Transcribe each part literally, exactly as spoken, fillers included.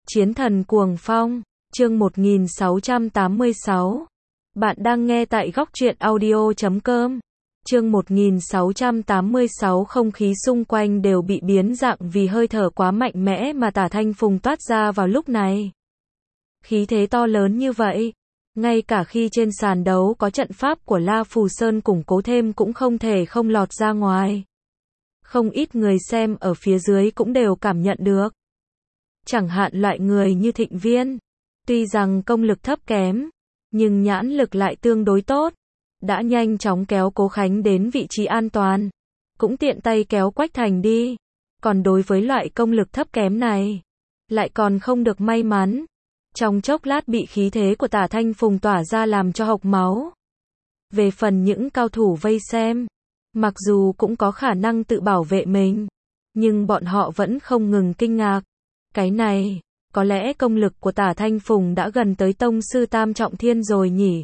Chiến thần cuồng phong, chương một nghìn sáu trăm tám mươi sáu. Bạn đang nghe tại góc truyện audio chấm com. Chương một nghìn sáu trăm tám mươi sáu. Không khí xung quanh đều bị biến dạng vì hơi thở quá mạnh mẽ mà Tả Thanh Phùng toát ra vào lúc này. Khí thế to lớn như vậy, ngay cả khi trên sàn đấu có trận pháp của La Phù Sơn củng cố thêm cũng không thể không lọt ra ngoài. Không ít người xem ở phía dưới cũng đều cảm nhận được. Chẳng hạn loại người như Thịnh Viên, tuy rằng công lực thấp kém, nhưng nhãn lực lại tương đối tốt, đã nhanh chóng kéo Cố Khánh đến vị trí an toàn, cũng tiện tay kéo Quách Thành đi. Còn đối với loại công lực thấp kém này, lại còn không được may mắn, trong chốc lát bị khí thế của Tả Thanh Phùng tỏa ra làm cho hộc máu. Về phần những cao thủ vây xem, mặc dù cũng có khả năng tự bảo vệ mình, nhưng bọn họ vẫn không ngừng kinh ngạc. Cái này, có lẽ công lực của Tả Thanh Phùng đã gần tới tông sư tam trọng thiên rồi nhỉ?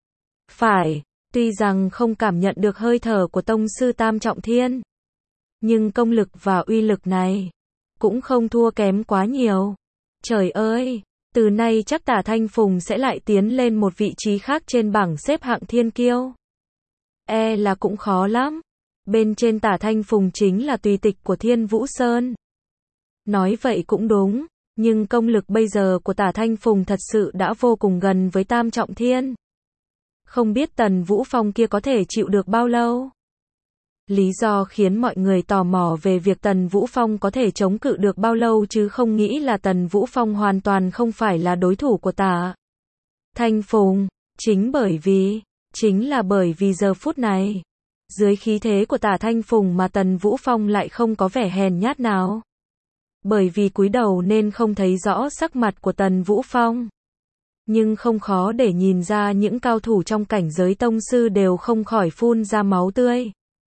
Phải, tuy rằng không cảm nhận được hơi thở của tông sư tam trọng thiên, nhưng công lực và uy lực này cũng không thua kém quá nhiều. Trời ơi, từ nay chắc Tả Thanh Phùng sẽ lại tiến lên một vị trí khác trên bảng xếp hạng thiên kiêu. E là cũng khó lắm. Bên trên Tả Thanh Phùng chính là tùy tịch của Thiên Vũ Sơn. Nói vậy cũng đúng, nhưng công lực bây giờ của Tả Thanh Phùng thật sự đã vô cùng gần với tam trọng thiên. Không biết Tần Vũ Phong kia có thể chịu được bao lâu? Lý do khiến mọi người tò mò về việc Tần Vũ Phong có thể chống cự được bao lâu chứ không nghĩ là Tần Vũ Phong hoàn toàn không phải là đối thủ của Tả Thanh Phùng. Chính bởi vì, chính là bởi vì giờ phút này, dưới khí thế của Tả Thanh Phùng mà Tần Vũ Phong lại không có vẻ hèn nhát nào. Bởi vì cúi đầu nên không thấy rõ sắc mặt của Tần Vũ Phong. Nhưng không khó để nhìn ra những cao thủ trong cảnh giới tông sư đều không khỏi phun ra máu tươi,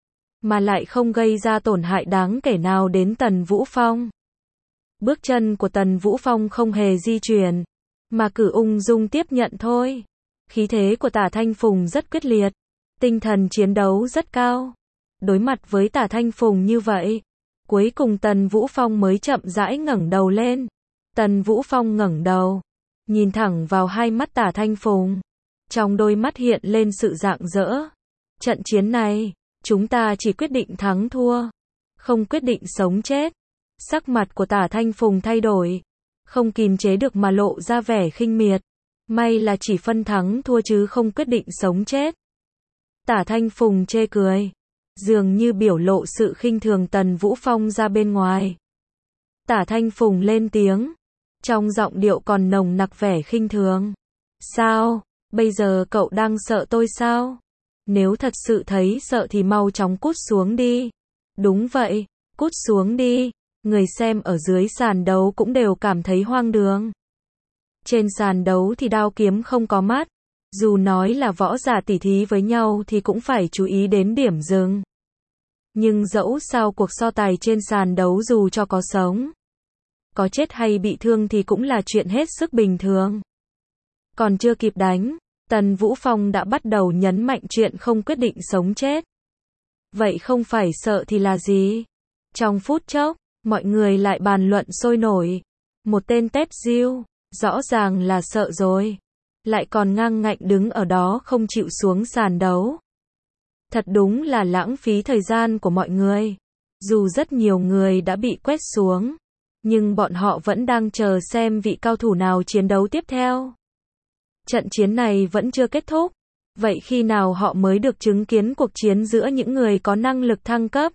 mà lại không gây ra tổn hại đáng kể nào đến Tần Vũ Phong. Bước chân của Tần Vũ Phong không hề di chuyển, mà cứ ung dung tiếp nhận thôi. Khí thế của Tả Thanh Phùng rất quyết liệt, tinh thần chiến đấu rất cao. Đối mặt với Tả Thanh Phùng như vậy, cuối cùng Tần Vũ Phong mới chậm rãi ngẩng đầu lên. Tần Vũ Phong ngẩng đầu, nhìn thẳng vào hai mắt Tả Thanh Phùng. Trong đôi mắt hiện lên sự rạng rỡ. Trận chiến này, chúng ta chỉ quyết định thắng thua, không quyết định sống chết. Sắc mặt của Tả Thanh Phùng thay đổi, không kìm chế được mà lộ ra vẻ khinh miệt. May là chỉ phân thắng thua chứ không quyết định sống chết. Tả Thanh Phùng chê cười, dường như biểu lộ sự khinh thường Tần Vũ Phong ra bên ngoài. Tả Thanh Phùng lên tiếng, trong giọng điệu còn nồng nặc vẻ khinh thường. Sao, bây giờ cậu đang sợ tôi sao? Nếu thật sự thấy sợ thì mau chóng cút xuống đi. Đúng vậy, cút xuống đi. Người xem ở dưới sàn đấu cũng đều cảm thấy hoang đường. Trên sàn đấu thì đao kiếm không có mắt. Dù nói là võ giả tỉ thí với nhau thì cũng phải chú ý đến điểm dừng. Nhưng dẫu sao cuộc so tài trên sàn đấu dù cho có sống, có chết hay bị thương thì cũng là chuyện hết sức bình thường. Còn chưa kịp đánh, Tần Vũ Phong đã bắt đầu nhấn mạnh chuyện không quyết định sống chết. Vậy không phải sợ thì là gì? Trong phút chốc, mọi người lại bàn luận sôi nổi. Một tên tép diêu, rõ ràng là sợ rồi, lại còn ngang ngạnh đứng ở đó không chịu xuống sàn đấu. Thật đúng là lãng phí thời gian của mọi người. Dù rất nhiều người đã bị quét xuống, nhưng bọn họ vẫn đang chờ xem vị cao thủ nào chiến đấu tiếp theo. Trận chiến này vẫn chưa kết thúc. Vậy khi nào họ mới được chứng kiến cuộc chiến giữa những người có năng lực thăng cấp?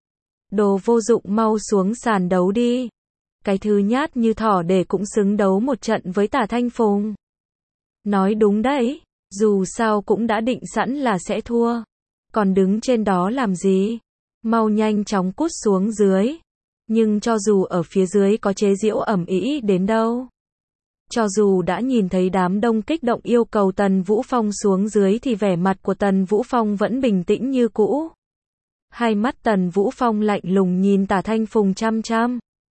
Đồ vô dụng, mau xuống sàn đấu đi. Cái thứ nhát như thỏ để cũng xứng đấu một trận với Tả Thanh Phùng. Nói đúng đấy, dù sao cũng đã định sẵn là sẽ thua. Còn đứng trên đó làm gì? Mau nhanh chóng cút xuống dưới. Nhưng cho dù ở phía dưới có chế giễu ầm ĩ đến đâu, cho dù đã nhìn thấy đám đông kích động yêu cầu Tần Vũ Phong xuống dưới thì vẻ mặt của Tần Vũ Phong vẫn bình tĩnh như cũ. Hai mắt Tần Vũ Phong lạnh lùng nhìn Tả Thanh Phùng chăm chăm.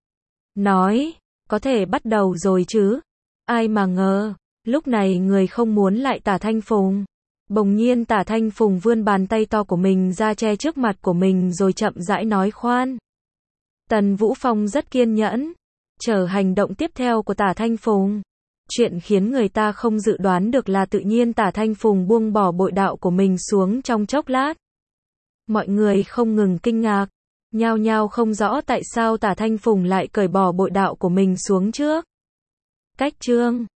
Nói, có thể bắt đầu rồi chứ? Ai mà ngờ, lúc này người không muốn lại Tả Thanh Phùng. Bỗng nhiên Tả Thanh Phùng vươn bàn tay to của mình ra che trước mặt của mình rồi chậm rãi nói khoan. Tần Vũ Phong rất kiên nhẫn, chờ hành động tiếp theo của Tả Thanh Phùng. Chuyện khiến người ta không dự đoán được là tự nhiên Tả Thanh Phùng buông bỏ bội đạo của mình xuống trong chốc lát. Mọi người không ngừng kinh ngạc, nhao nhao không rõ tại sao Tả Thanh Phùng lại cởi bỏ bội đạo của mình xuống trước. Cách chương